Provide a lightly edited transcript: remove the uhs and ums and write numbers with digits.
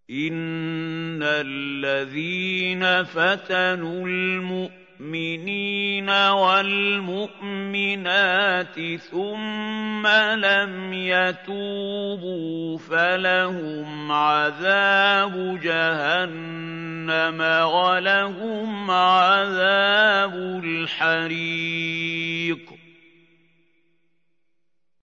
إِنَّ الَّذِينَ فَتَنُوا الْمُؤْمِنِينَ وَالْمُؤْمِنَاتِ ثُمَّ لَمْ يَتُوبُوا فَلَهُمْ عَذَابُ جَهَنَّمَ وَلَهُمْ عَذَابُ الْحَرِيقِ